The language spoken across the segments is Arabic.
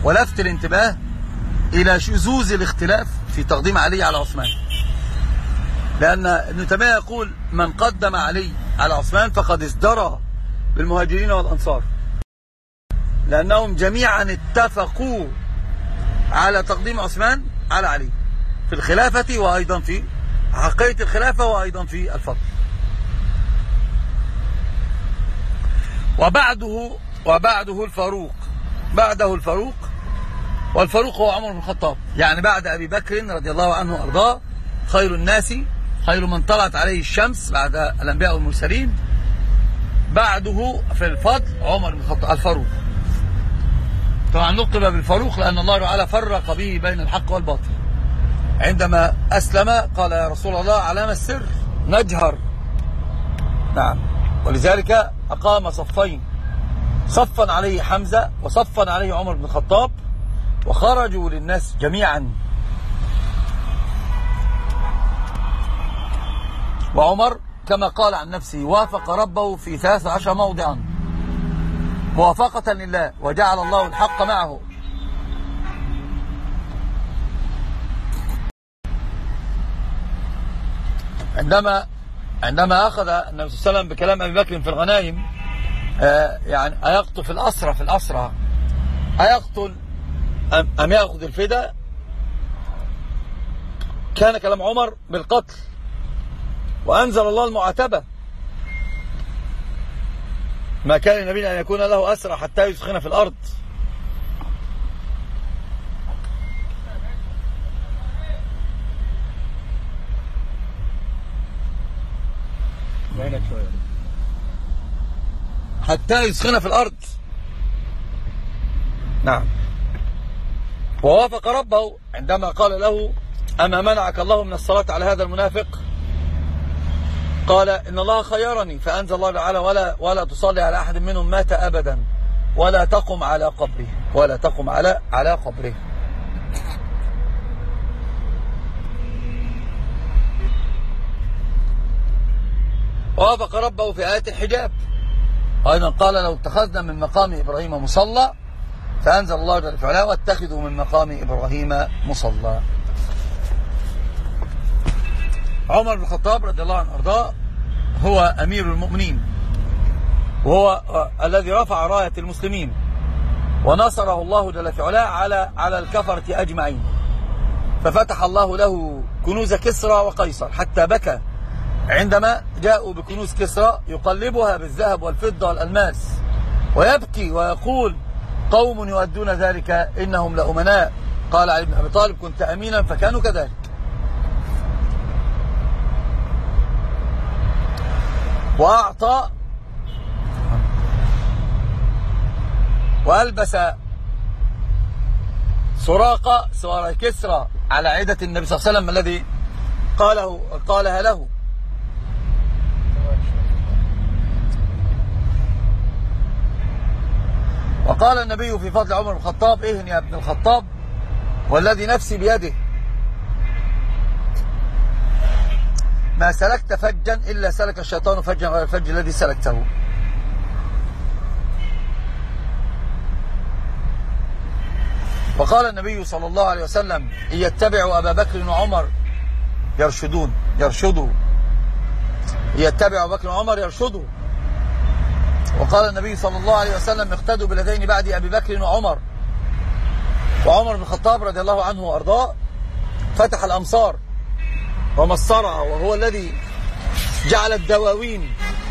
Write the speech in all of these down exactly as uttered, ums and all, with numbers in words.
ولفت الانتباه إلى شذوذ الاختلاف في تقديم علي على عثمان، لأن ابن تيمية يقول من قدم علي على عثمان فقد ازدرى بالمهاجرين والأنصار، لأنهم جميعا اتفقوا على تقديم عثمان على علي في الخلافة، وأيضا في حقيقة الخلافة، وأيضا في الفضل. وبعده وبعده الفاروق بعده الفاروق والفاروق هو عمر بن الخطاب، يعني بعد أبي بكر رضي الله عنه وأرضاه خير الناس، خير من طلعت عليه الشمس بعد الأنبياء والمرسلين، بعده في الفضل عمر بن الخطاب الفاروق. طبعا لقب بالفاروق لأن الله تعالى فرق به بين الحق والباطل. عندما أسلم قال يا رسول الله علام السر نجهر. نعم، ولذلك أقام صفين، صفا عليه حمزة وصفا عليه عمر بن الخطاب، وخرجوا للناس جميعا. وعمر كما قال عن نفسه وافق ربه في ثلاث عشر موضعا موافقة لله، وجعل الله الحق معه. عندما عندما أخذ النبي صلى الله عليه وسلم بكلام أبي بكر في الغنائم، آه يعني أيقتل في الأسرى في الأسرى أيقتل أم, أم يأخذ الفداء، كان كلام عمر بالقتل، وأنزل الله المعاتبة: ما كان لنبي أن يكون له أسرى حتى يسخن في الأرض. حتى يسخن في الأرض. نعم. ووافق ربه عندما قال له: أما منعك الله من الصلاة على هذا المنافق؟ قال: إن الله خيرني، فأنزل الله تعالى: ولا ولا تصلي على أحد منهم مات أبدا ولا تقم على قبره ولا تقم على على قبره. ووافق ربه في آية الحجاب أيضا قال: لو اتخذنا من مقام إبراهيم مصلى، فأنزل الله جل وعلا: واتخذوا من مقام إبراهيم مصلى. عمر بن الخطاب رضي الله عنه وارضاه هو أمير المؤمنين، وهو الذي رفع راية المسلمين ونصره الله جل وعلا على على الكفرة أجمعين، ففتح الله له كنوز كسرى وقيصر حتى بكى عندما جاءوا بكنوز كسرى يقلبها بالذهب والفضة والألماس، ويبكي ويقول: قوم يؤدون ذلك إنهم لأمناء. قال علي بن أبي طالب: كنت أمينا فكانوا كذلك. وأعطى وألبس سراقة سوار كسرى على عدة النبي صلى الله عليه وسلم الذي قاله قالها له. وقال النبي في فضل عمر بن الخطاب: اهن يا ابن الخطاب والذي نفسي بيده، ما سلكت فجا إلا سلك الشيطان فجا غير الفج الذي سلكته. وقال النبي صلى الله عليه وسلم: إن يتبعوا أبا بكر وعمر يرشدون يرشدوا إن يتبعوا أبا بكر وعمر يرشدوا. وقال النبي صلى الله عليه وسلم: اقتدوا بالذين بعد أبي بكر وعمر. وعمر بن الخطاب رضي الله عنه وأرضاه فتح الأمصار ومصرها، وهو الذي جعل الدواوين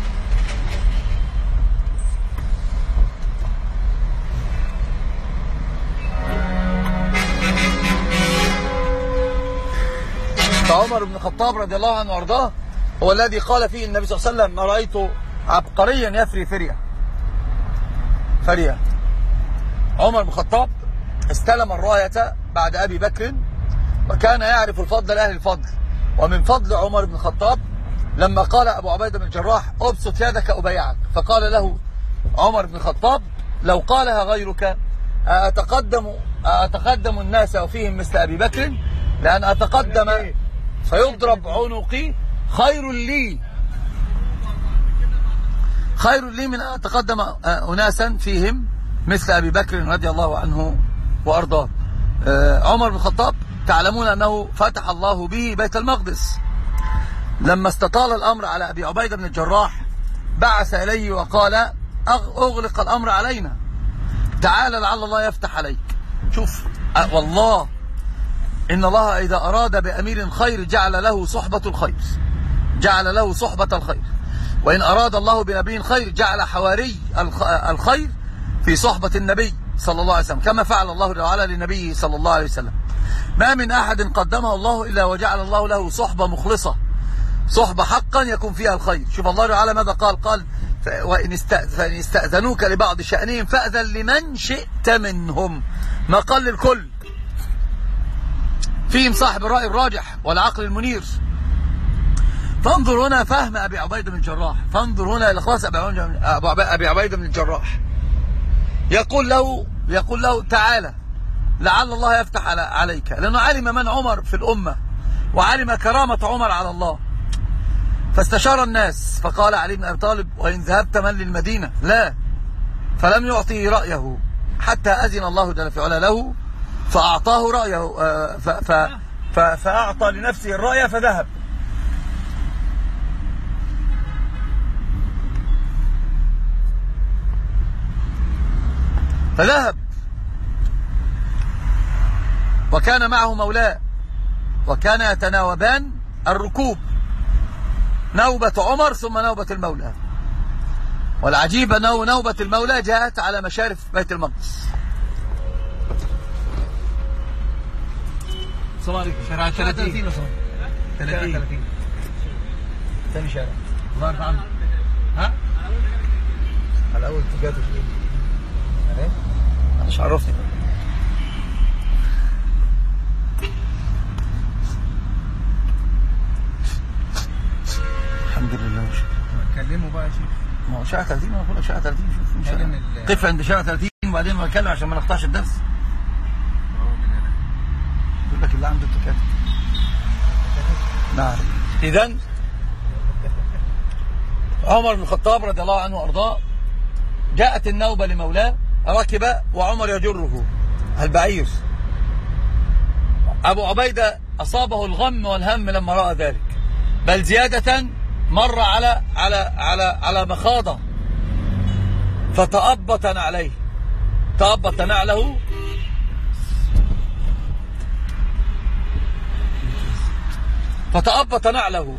فعمر بن الخطاب رضي الله عنه وارضاه هو الذي قال فيه النبي صلى الله عليه وسلم: ما رأيت عبقريا يفري فرية فرية. عمر بن الخطاب استلم الراية بعد أبي بكر، وكان يعرف الفضل لأهل الفضل. ومن فضل عمر بن الخطاب لما قال أبو عبيدة بن الجراح: أبسط يدك أبايعك، فقال له عمر بن الخطاب: لو قالها غيرك أتقدم أتقدم الناس وفيهم مثل أبي بكر، لأن أتقدم فيضرب عنقي خير لي خير لي من أن أتقدم أناسا فيهم مثل أبي بكر رضي الله عنه وأرضاه. عمر بن الخطاب تعلمون أنه فتح الله به بيت المقدس. لما استطال الأمر على أبي عبيدة بن الجراح بعث إليه وقال أغلق الأمر علينا، تعال لعل الله يفتح عليك. شوف والله إن الله إذا أراد بأمير خير جعل له صحبة الخير، جعل له صحبة الخير. وإن أراد الله بنبي خير جعل حواري الخير في صحبة النبي صلى الله عليه وسلم، كما فعل الله تعالى لنبيه صلى الله عليه وسلم. ما من أحد قدمه الله إلا وجعل الله له صحبة مخلصة، صحبة حقا يكون فيها الخير. شوف الله تعالى ماذا قال؟ قال وإن استأذنوك لبعض شأنهم فأذن لمن شئت منهم، ما قال للكل، فيهم صاحب الرأي الراجح والعقل المنير. فانظر هنا فهم أبي عبيدة بن الجراح، فانظر هنا إلى خلاص أبي عبيدة بن الجراح يقول له يقول له تعالى لعل الله يفتح عليك، لأنه علم من عمر في الأمة وعلم كرامة عمر على الله. فاستشار الناس فقال علي بن أبي طالب وإن ذهبت من للمدينة لا، فلم يعطي رأيه حتى أذن الله جل في علا له فأعطاه رأيه، ف ف ف فأعطى لنفسه الرأي فذهب. فذهب وكان معه مولاه وكان يتناوبان الركوب، نوبة عمر ثم نوبة المولى. والعجيب أنه نوبة المولى جاءت على مشارف بيت المقدس. السلام عليكم. شارع ثلاثين ثلاثين ثاني شارع الله يرضى عنك. ها؟ على أول اتجاهات في ايه؟ مش عرفني. الحمد لله وشكرا. كلموا بقى يا شيخ. ما هو شارع ثلاثين، انا بقول لك شارع ثلاثين. شوف قف عند شارع ثلاثين وبعدين ما نتكلم عشان ما نقطعش الدرس. يقول لك اللي عنده التكاتك. نعم. اذا عمر بن الخطاب رضي الله عنه وارضاه جاءت النوبة لمولاه، ركب وعمر يجره البعير. أبو عبيدة أصابه الغم والهم لما رأى ذلك، بل زيادة مر على على على على مخاضة فتأبط عليه، تأبط نعله فتأبط نعله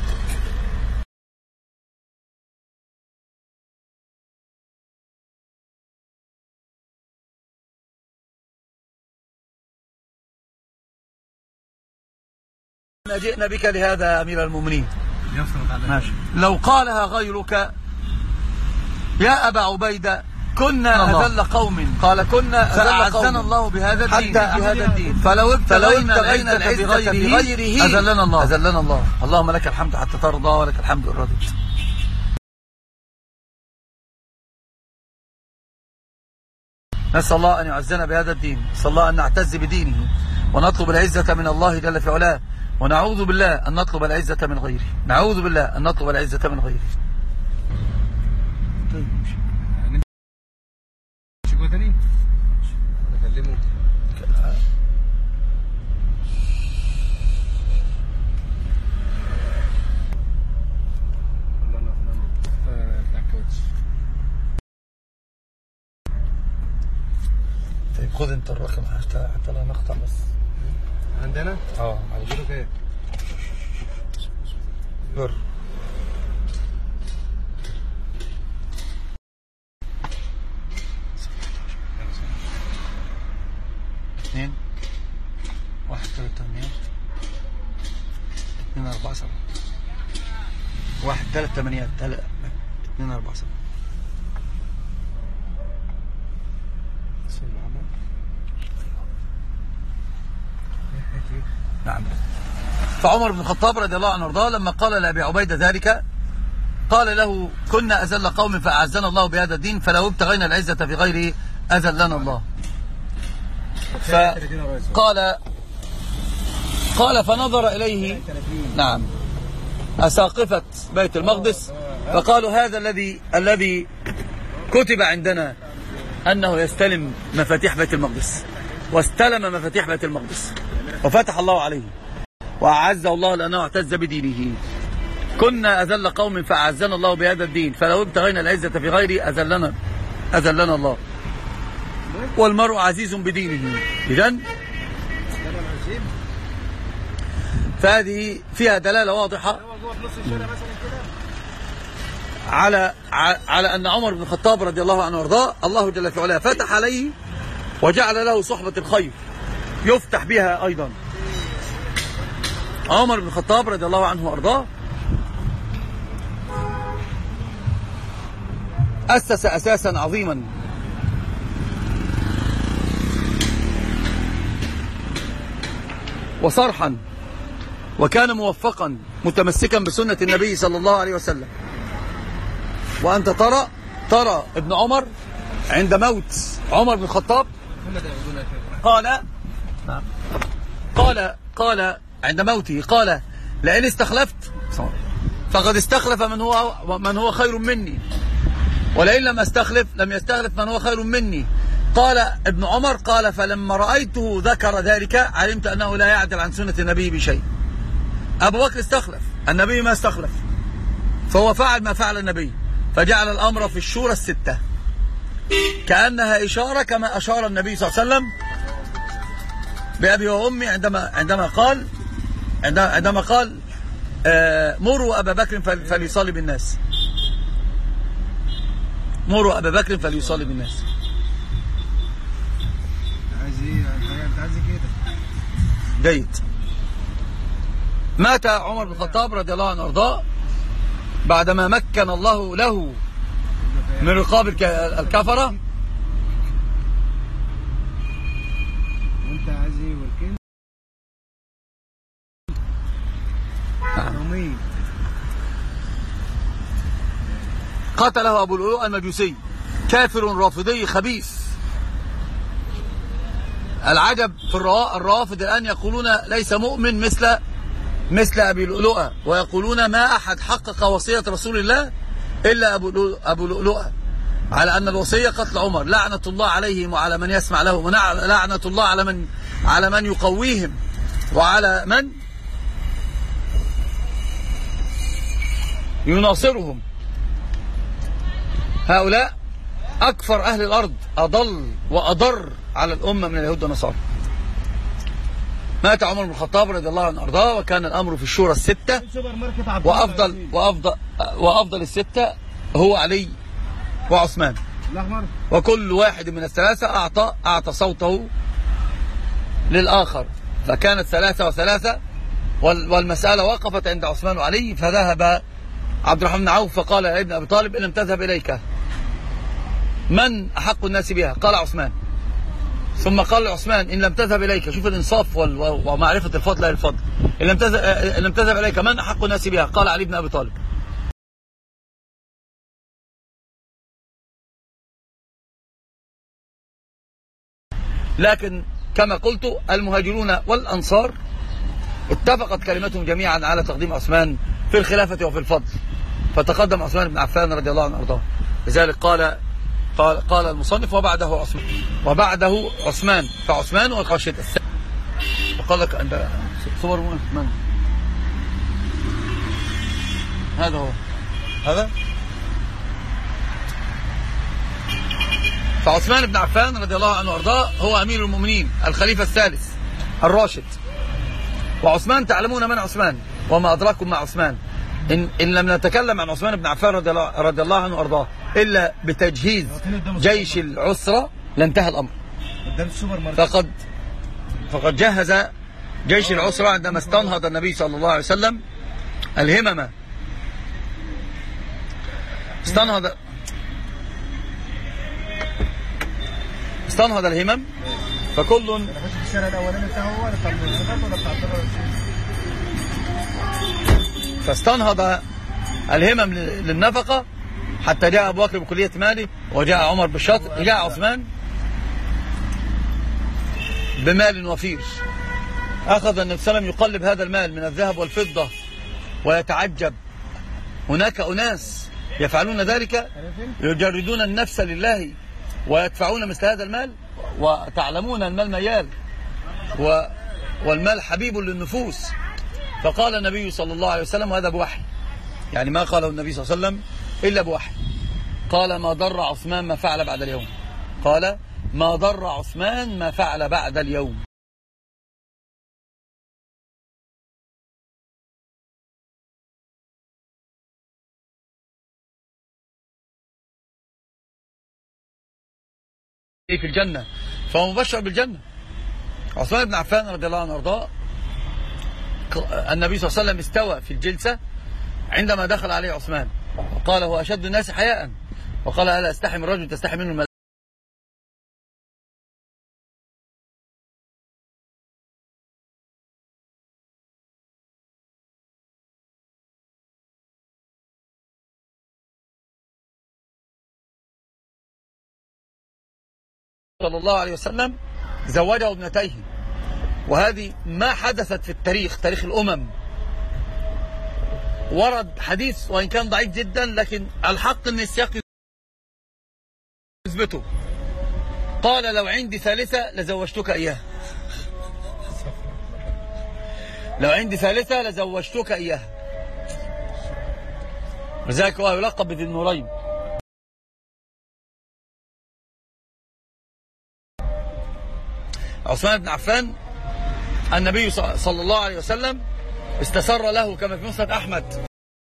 جئنا بك لهذا يا أمير المؤمنين. ماشي. لو قالها غيرك يا أبا عبيدة كنا أذل قوم، قال كنا فأعزنا الله بهذا الدين بهذا الدين فلو ابتغينا العزة بغيره أذلنا الله أذلنا الله. اللهم لك الحمد حتى ترضى ولك الحمد إن رضيت. نسأل الله أن يعزنا بهذا الدين، نسأل الله أن نعتز بدينه ونطلب العزة من الله جل في علاه، ونعوذ بالله أن نطلب العزة من غيره، نعوذ بالله أن نطلب العزة من غيره. طيب مش جوه تاني نكلمه. طيب خذ انت الرقم حتى حتى لا نقطع بس. عندنا؟ اه معلش. ايه؟ بر اثنين واحد ثلاثة ثمانية اثنين أربعة سبعة واحد ثلاثة ثمانية ثلاثة اثنين أربعة سبعة. نعم. فعمر بن الخطاب رضي الله عنه وارضاه لما قال لأبي عبيدة ذلك قال له كنا أذل قوم فأعزنا الله بهذا الدين فلو ابتغينا العزة في غيره أذلنا الله. فقال قال فنظر إليه نعم أساقفة بيت المقدس فقالوا هذا الذي الذي كتب عندنا أنه يستلم مفاتيح بيت المقدس. واستلم مفاتيح بيت المقدس وفتح الله عليه وأعزه الله لأنه اعتز بدينه. كنا أذل قوم فأعزنا الله بهذا الدين، فلو ابتغينا العزة في غيره أذلنا أذلنا الله، والمرء عزيز بدينه. إذن فهذه فيها دلالة واضحة على على أن عمر بن الخطاب رضي الله عنه وارضاه الله جل في علاه فتح عليه وجعل له صحبة الخير يفتح بها أيضا. عمر بن الخطاب رضي الله عنه وارضاه أسس أساسا عظيما وصرحا، وكان موفقا متمسكا بسنة النبي صلى الله عليه وسلم. وأنت ترى ترى ابن عمر عند موت عمر بن الخطاب قال قال قال عند موته قال لئن استخلفت فقد استخلف من هو من هو خير مني، ولئن لم استخلف لم يستخلف من هو خير مني. قال ابن عمر قال فلما رأيته ذكر ذلك علمت أنه لا يعدل عن سنة النبي بشيء. أبو بكر استخلف، النبي ما استخلف، فهو فعل ما فعل النبي، فجعل الأمر في الشورى الستة كأنها إشارة كما أشار النبي صلى الله عليه وسلم بأبي وأمي عندما عندما قال عندما قال آه مروا أبا بكر فليصلي بالناس، مروا أبا بكر فليصلي بالناس. جيد. مات عمر بن الخطاب رضي الله عنه وارضاه بعدما مكن الله له من رقاب الكفرة. قتله أبو لؤلؤ المجوسي كافر رافضي خبيث. العجب في الروافض الآن يقولون ليس مؤمن مثل مثل أبي لؤلؤة، ويقولون ما أحد حقق وصية رسول الله إلا أبو أبو لؤلؤة، على أن الوصية قتل عمر. لعنة الله عليهم وعلى من يسمع لهم، ولعنة الله على من على من يقويهم وعلى من يناصرهم. هؤلاء أكفر أهل الأرض، أضل وأضر على الأمة من اليهود والنصارى. مات عمر بن الخطاب رضي الله عنه وارضاه وكان الأمر في الشورى الستة، وأفضل وأفضل وأفضل الستة هو علي وعثمان، وكل واحد من الثلاثة أعطى أعطى صوته للآخر، فكانت ثلاثة وثلاثة، والمسألة وقفت عند عثمان وعلي. فذهب عبد الرحمن بن عوف فقال يا ابن أبي طالب إن لم تذهب إليك من أحق الناس بها؟ قال عثمان. ثم قال عثمان إن لم تذهب إليك، شوف الإنصاف ومعرفة الفضل لا الفضل، إن لم تذهب إن لم تذهب إليك من أحق الناس بها؟ قال علي بن أبي طالب. لكن كما قلت المهاجرون والأنصار اتفقت كلمتهم جميعا على تقديم عثمان في الخلافة وفي الفضل، فتقدم عثمان بن عفان رضي الله عنه وارضاه. لذلك قال قال قال المصنف وبعده عثمان وبعده عثمان فعثمان والراشد الثاني. وقال لك عند صور من هذا هو هذا فعثمان بن عفان رضي الله عنه وارضاه هو أمير المؤمنين الخليفة الثالث الراشد. وعثمان تعلمون من عثمان وما أدراكم مع عثمان. إن, إن لم نتكلم عن عثمان بن عفان رضي الله, رضي الله عنه وارضاه إلا بتجهيز جيش العسرة لانتهى الأمر. فقد فقد جهز جيش العسرة عندما استنهض النبي صلى الله عليه وسلم الهمم، استنهض استنهض الهمم، فكل فاستنهض الهمم للنفقة حتى جاء أبو بكر بكلية ماله، وجاء عمر بالشطر، جاء عثمان بمال وفير. أخذ النبي صلى الله عليه وسلم يقلب هذا المال من الذهب والفضة ويتعجب. هناك أناس يفعلون ذلك، يجردون النفس لله ويدفعون مثل هذا المال، وتعلمون المال ميال والمال حبيب للنفوس. فقال النبي صلى الله عليه وسلم، وهذا بوحي، يعني ما قاله النبي صلى الله عليه وسلم إلا بوحي، قال ما ضر عثمان ما فعل بعد اليوم، قال ما ضر عثمان ما فعل بعد اليوم. في الجنة، فهو مبشر بالجنة. عثمان بن عفان رضي الله عنه وارضاه، النبي صلى الله عليه وسلم استوى في الجلسة عندما دخل عليه عثمان وقال هو أشد الناس حياء، وقال ألا أستحي من رجل تستحي منه الملائكة. صلى الله عليه وسلم زوجه ابنتيه، وهذه ما حدثت في التاريخ، تاريخ الأمم. ورد حديث وإن كان ضعيف جدا، لكن الحق أن السياق يثبته. قال لو عندي ثالثة لزوجتك إياها، لو عندي ثالثة لزوجتك إياها. لذلك هو يلقب بذي النورين. عثمان بن عفان النبي صلى الله عليه وسلم استسر له كما في مسند أحمد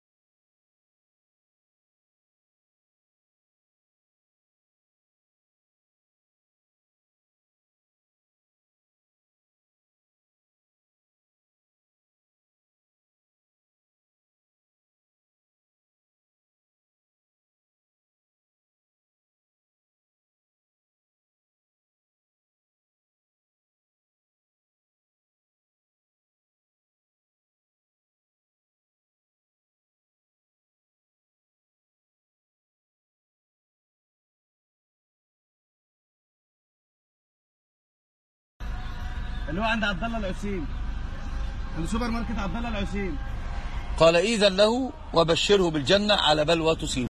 اللي هو عند عبد الله العسيم، السوبر ماركت عبد الله العسيم. قال إذن له وبشره بالجنة على بلوى تصيب.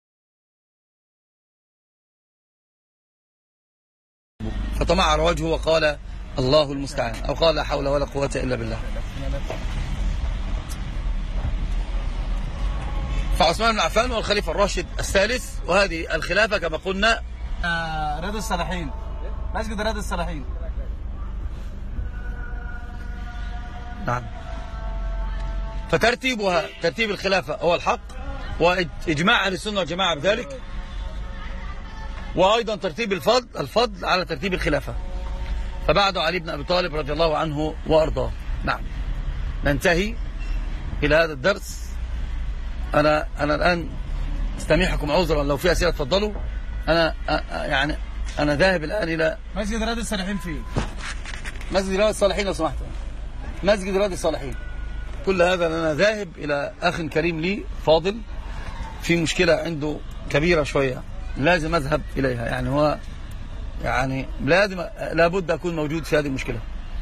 فطمع وجهه وقال الله المستعان، أو قال لا حول ولا قوة إلا بالله. فعثمان بن عفان هو الخليفة الراشد الثالث، وهذه الخلافة كما قلنا آه رياض الصالحين، مسجد رياض الصالحين. نعم. فترتيبها ترتيب الخلافة هو الحق، وإجماع أهل السنة والجماعة بذلك، وأيضا ترتيب الفضل الفضل على ترتيب الخلافة. فبعد علي بن أبي طالب رضي الله عنه وأرضاه. نعم. ننتهي إلى هذا الدرس. أنا أنا الآن استميحكم عذرا، لو في أسئلة تفضلوا. أنا يعني أنا ذاهب الآن إلى مسجد رياض الصالحين. فيه مسجد رياض الصالحين لو سمحت، مسجد رياض الصالحين. كل هذا أنا ذاهب إلى أخ كريم لي فاضل في مشكلة عنده كبيرة شوية، لازم أذهب إليها. يعني هو يعني لازم لابد أكون موجود في هذه المشكلة.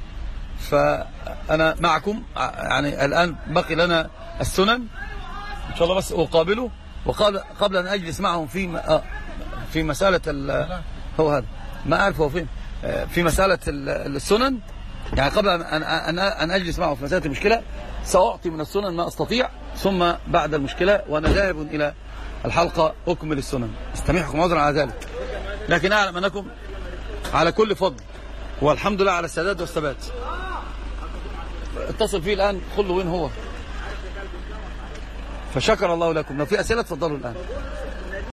فأنا معكم يعني الآن بقي لنا السنن إن شاء الله، بس أقابله وقال قبل أن أجلس معهم في في مسألة هو هذا ما أعرف هو فين، في مسألة السنن. يعني قبل أن أن أن أجلس معه في مسألة المشكلة سأعطي من السنن ما أستطيع، ثم بعد المشكلة وأنا ذاهب إلى الحلقة أكمل السنن. استميحكم عذرا على ذلك، لكن أعلم أنكم على كل فضل، والحمد لله على السداد والثبات. اتصل فيه الآن قل له وين هو، فشكر الله لكم. لو في أسئلة تفضلوا الآن.